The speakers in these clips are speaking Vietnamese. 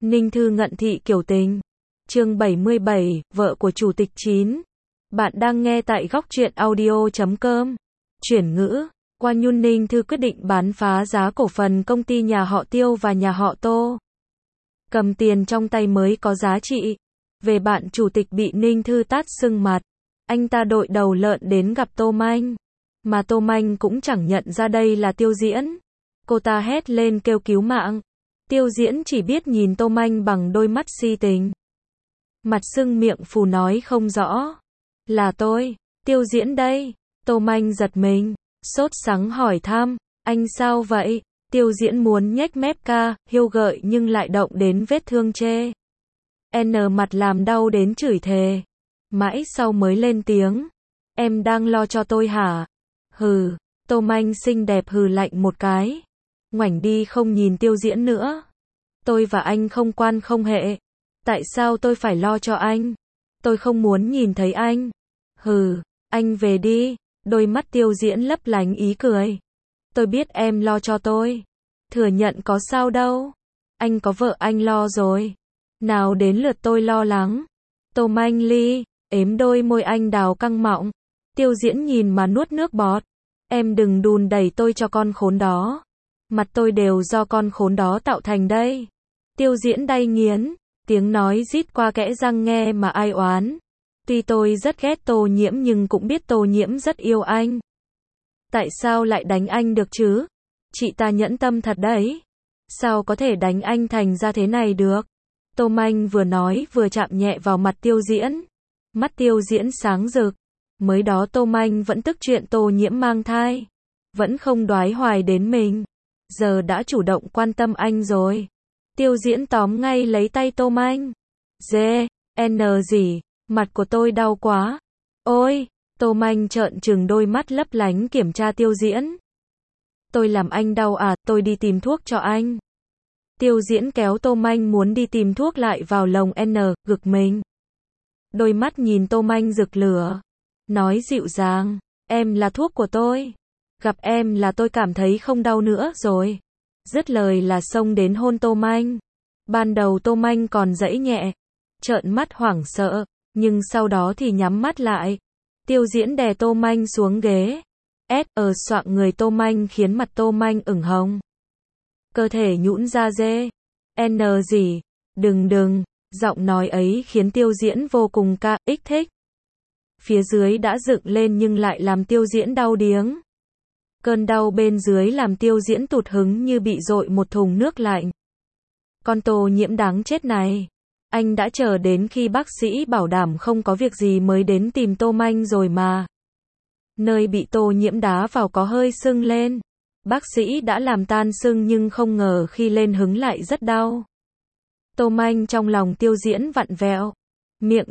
Ninh Thư ngận thị kiểu tình. Chương 77, vợ của chủ tịch 9. Bạn đang nghe tại góc truyện audio.com. Chuyển ngữ. Qua Nhun, Ninh Thư quyết định bán phá giá cổ phần công ty nhà họ Tiêu và nhà họ Tô. Cầm tiền trong tay mới có giá trị. Về bạn chủ tịch bị Ninh Thư tát sưng mặt. Anh ta đội đầu lợn đến gặp Tô Manh. Mà Tô Manh cũng chẳng nhận ra đây là Tiêu Diễn. Cô ta hét lên kêu cứu mạng. Tiêu Diễn chỉ biết nhìn Tô Manh bằng đôi mắt si tình. Mặt sưng miệng phù nói không rõ. Là tôi, Tiêu Diễn đây. Tô Manh giật mình, sốt sắng hỏi thăm, anh sao vậy? Tiêu Diễn muốn nhếch mép ca, hiêu gợi nhưng lại động đến vết thương chê. Mặt làm đau đến chửi thề. Mãi sau mới lên tiếng. Em đang lo cho tôi hả? Hừ, Tô Manh xinh đẹp hừ lạnh một cái. Ngoảnh đi không nhìn Tiêu Diễn nữa. Tôi và anh không quan không hệ. Tại sao tôi phải lo cho anh? Tôi không muốn nhìn thấy anh. Hừ, anh về đi. Đôi mắt Tiêu Diễn lấp lánh ý cười. Tôi biết em lo cho tôi. Thừa nhận có sao đâu. Anh có vợ anh lo rồi. Nào đến lượt tôi lo lắng. Tô Manh ly, ếm đôi môi anh đào căng mọng. Tiêu Diễn nhìn mà nuốt nước bọt. Em đừng đùn đẩy tôi cho con khốn đó. Mặt tôi đều do con khốn đó tạo thành đây. Tiêu Diễn đay nghiến, tiếng nói rít qua kẽ răng nghe mà ai oán. Tuy tôi rất ghét Tô Nhiễm nhưng cũng biết Tô Nhiễm rất yêu anh. Tại sao lại đánh anh được chứ? Chị ta nhẫn tâm thật đấy. Sao có thể đánh anh thành ra thế này được? Tô Manh vừa nói vừa chạm nhẹ vào mặt Tiêu Diễn. Mắt Tiêu Diễn sáng rực. Mới đó Tô Manh vẫn tức chuyện Tô Nhiễm mang thai. Vẫn không đoái hoài đến mình. Giờ đã chủ động quan tâm anh rồi. Tiêu Diễn tóm ngay lấy tay Tô Manh. Gì? Mặt của tôi đau quá. Ôi! Tô Manh trợn trừng đôi mắt lấp lánh kiểm tra Tiêu Diễn. Tôi làm anh đau à, tôi đi tìm thuốc cho anh. Tiêu Diễn kéo Tô Manh muốn đi tìm thuốc lại vào lồng gực mình. Đôi mắt nhìn Tô Manh rực lửa. Nói dịu dàng, em là thuốc của tôi. Gặp em là tôi cảm thấy không đau nữa rồi. Dứt lời là xông đến hôn Tô Manh. Ban đầu Tô Manh còn dãy nhẹ, trợn mắt hoảng sợ, nhưng sau đó thì nhắm mắt lại. Tiêu Diễn đè Tô Manh xuống ghế. Soạng người Tô Manh khiến mặt Tô Manh ửng hồng. Cơ thể nhũn ra gì? Đừng. Giọng nói ấy khiến Tiêu Diễn vô cùng thích. Phía dưới đã dựng lên nhưng lại làm Tiêu Diễn đau điếng. Cơn đau bên dưới làm Tiêu Diễn tụt hứng như bị dội một thùng nước lạnh. Con Tô Nhiễm đáng chết này. Anh đã chờ đến khi bác sĩ bảo đảm không có việc gì mới đến tìm Tô Manh rồi mà. Nơi bị Tô Nhiễm đá vào có hơi sưng lên. Bác sĩ đã làm tan sưng nhưng không ngờ khi lên hứng lại rất đau. Tô Manh trong lòng Tiêu Diễn vặn vẹo. Miệng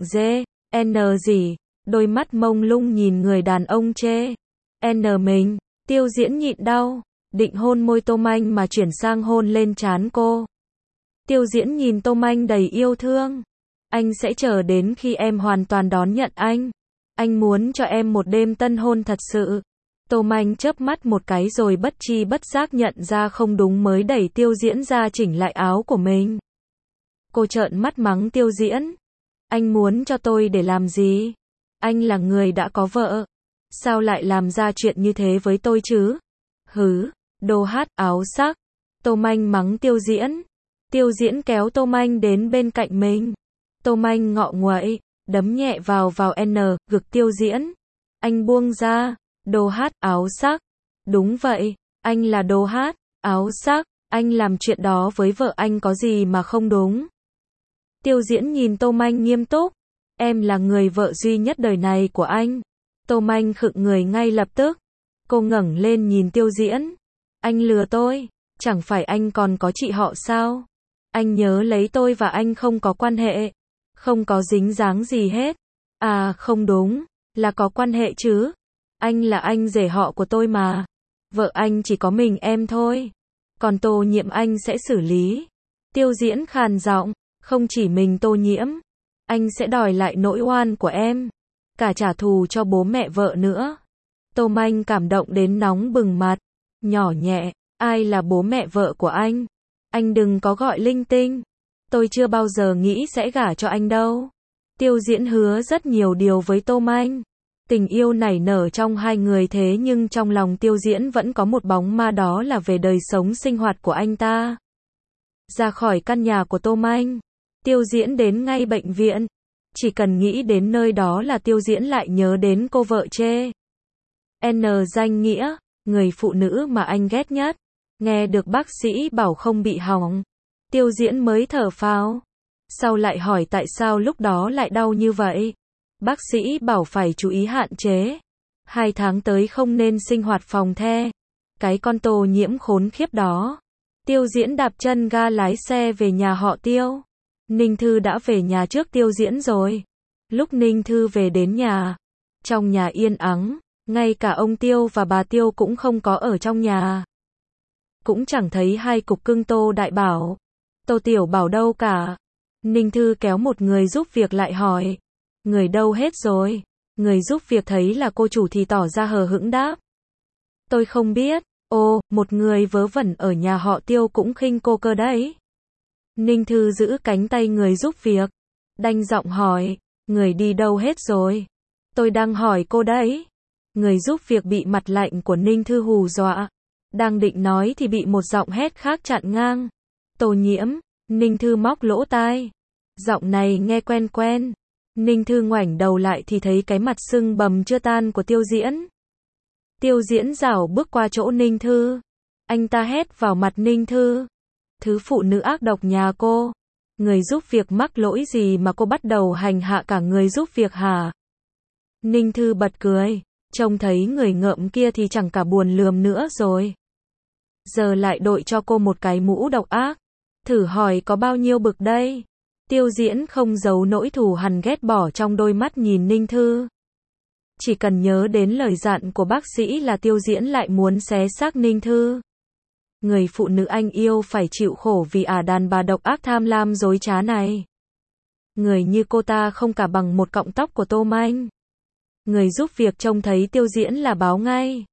gì? Đôi mắt mông lung nhìn người đàn ông chê. Mình. Tiêu Diễn nhịn đau. Định hôn môi Tô Manh mà chuyển sang hôn lên trán cô. Tiêu Diễn nhìn Tô Manh đầy yêu thương. Anh sẽ chờ đến khi em hoàn toàn đón nhận anh. Anh muốn cho em một đêm tân hôn thật sự. Tô Manh chớp mắt một cái rồi bất tri bất giác nhận ra không đúng mới đẩy Tiêu Diễn ra chỉnh lại áo của mình. Cô trợn mắt mắng Tiêu Diễn. Anh muốn cho tôi để làm gì? Anh là người đã có vợ. Sao lại làm ra chuyện như thế với tôi chứ? Hứ, đồ hát áo sắc. Tô Manh mắng Tiêu Diễn. Tiêu Diễn kéo Tô Manh đến bên cạnh mình. Tô Manh ngọ nguậy, đấm nhẹ vào gực Tiêu Diễn. Anh buông ra. Đồ hát áo sắc. Đúng vậy, anh là đồ hát áo sắc. Anh làm chuyện đó với vợ anh có gì mà không đúng? Tiêu Diễn nhìn Tô Manh nghiêm túc. Em là người vợ duy nhất đời này của anh. Tô Manh khựng người ngay lập tức. Cô ngẩng lên nhìn Tiêu Diễn. Anh lừa tôi. Chẳng phải anh còn có chị họ sao? Anh nhớ lấy tôi và anh không có quan hệ. Không có dính dáng gì hết. À không đúng. Là có quan hệ chứ. Anh là anh rể họ của tôi mà. Vợ anh chỉ có mình em thôi. Còn Tô Nhiễm anh sẽ xử lý. Tiêu Diễn khàn giọng. Không chỉ mình Tô Nhiễm. Anh sẽ đòi lại nỗi oan của em. Cả trả thù cho bố mẹ vợ nữa. Tô Manh cảm động đến nóng bừng mặt. Nhỏ nhẹ. Ai là bố mẹ vợ của anh? Anh đừng có gọi linh tinh. Tôi chưa bao giờ nghĩ sẽ gả cho anh đâu. Tiêu Diễn hứa rất nhiều điều với Tô Manh. Tình yêu nảy nở trong hai người, thế nhưng trong lòng Tiêu Diễn vẫn có một bóng ma, đó là về đời sống sinh hoạt của anh ta. Ra khỏi căn nhà của Tô Manh, Tiêu Diễn đến ngay bệnh viện. Chỉ cần nghĩ đến nơi đó là Tiêu Diễn lại nhớ đến cô vợ chê N danh nghĩa, người phụ nữ mà anh ghét nhất. Nghe được bác sĩ bảo không bị hỏng, Tiêu Diễn mới thở phào. Sau lại hỏi tại sao lúc đó lại đau như vậy. Bác sĩ bảo phải chú ý hạn chế. 2 tháng tới không nên sinh hoạt phòng the. Cái con Tô Nhiễm khốn khiếp đó. Tiêu Diễn đạp chân ga lái xe về nhà họ Tiêu. Ninh Thư đã về nhà trước Tiêu Diễn rồi. Lúc Ninh Thư về đến nhà, trong nhà yên ắng, ngay cả ông Tiêu và bà Tiêu cũng không có ở trong nhà. Cũng chẳng thấy hai cục cưng Tô Đại Bảo, Tô Tiểu Bảo đâu cả. Ninh Thư kéo một người giúp việc lại hỏi, người đâu hết rồi? Người giúp việc thấy là cô chủ thì tỏ ra hờ hững đáp, tôi không biết. Ồ, một người vớ vẩn ở nhà họ Tiêu cũng khinh cô cơ đấy. Ninh Thư giữ cánh tay người giúp việc, đanh giọng hỏi, người đi đâu hết rồi? Tôi đang hỏi cô đấy. Người giúp việc bị mặt lạnh của Ninh Thư hù dọa. Đang định nói thì bị một giọng hét khác chặn ngang. Tô Nhiễm. Ninh Thư móc lỗ tai. Giọng này nghe quen quen. Ninh Thư ngoảnh đầu lại thì thấy cái mặt sưng bầm chưa tan của Tiêu Diễn. Tiêu Diễn rảo bước qua chỗ Ninh Thư. Anh ta hét vào mặt Ninh Thư, thứ phụ nữ ác độc nhà cô. Người giúp việc mắc lỗi gì mà cô bắt đầu hành hạ cả người giúp việc hả? Ninh Thư bật cười, trông thấy người ngợm kia thì chẳng cả buồn lườm nữa rồi. Giờ lại đội cho cô một cái mũ độc ác. Thử hỏi có bao nhiêu bực đây? Tiêu Diễn không giấu nỗi thù hằn ghét bỏ trong đôi mắt nhìn Ninh Thư. Chỉ cần nhớ đến lời dặn của bác sĩ là Tiêu Diễn lại muốn xé xác Ninh Thư. Người phụ nữ anh yêu phải chịu khổ vì đàn bà độc ác tham lam dối trá này. Người như cô ta không cả bằng một cọng tóc của Tô Manh. Người giúp việc trông thấy Tiêu Diễn là báo ngay.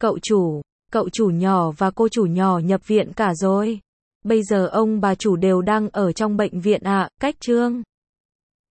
Cậu chủ nhỏ và cô chủ nhỏ nhập viện cả rồi. Bây giờ ông bà chủ đều đang ở trong bệnh viện ạ. Cách Trương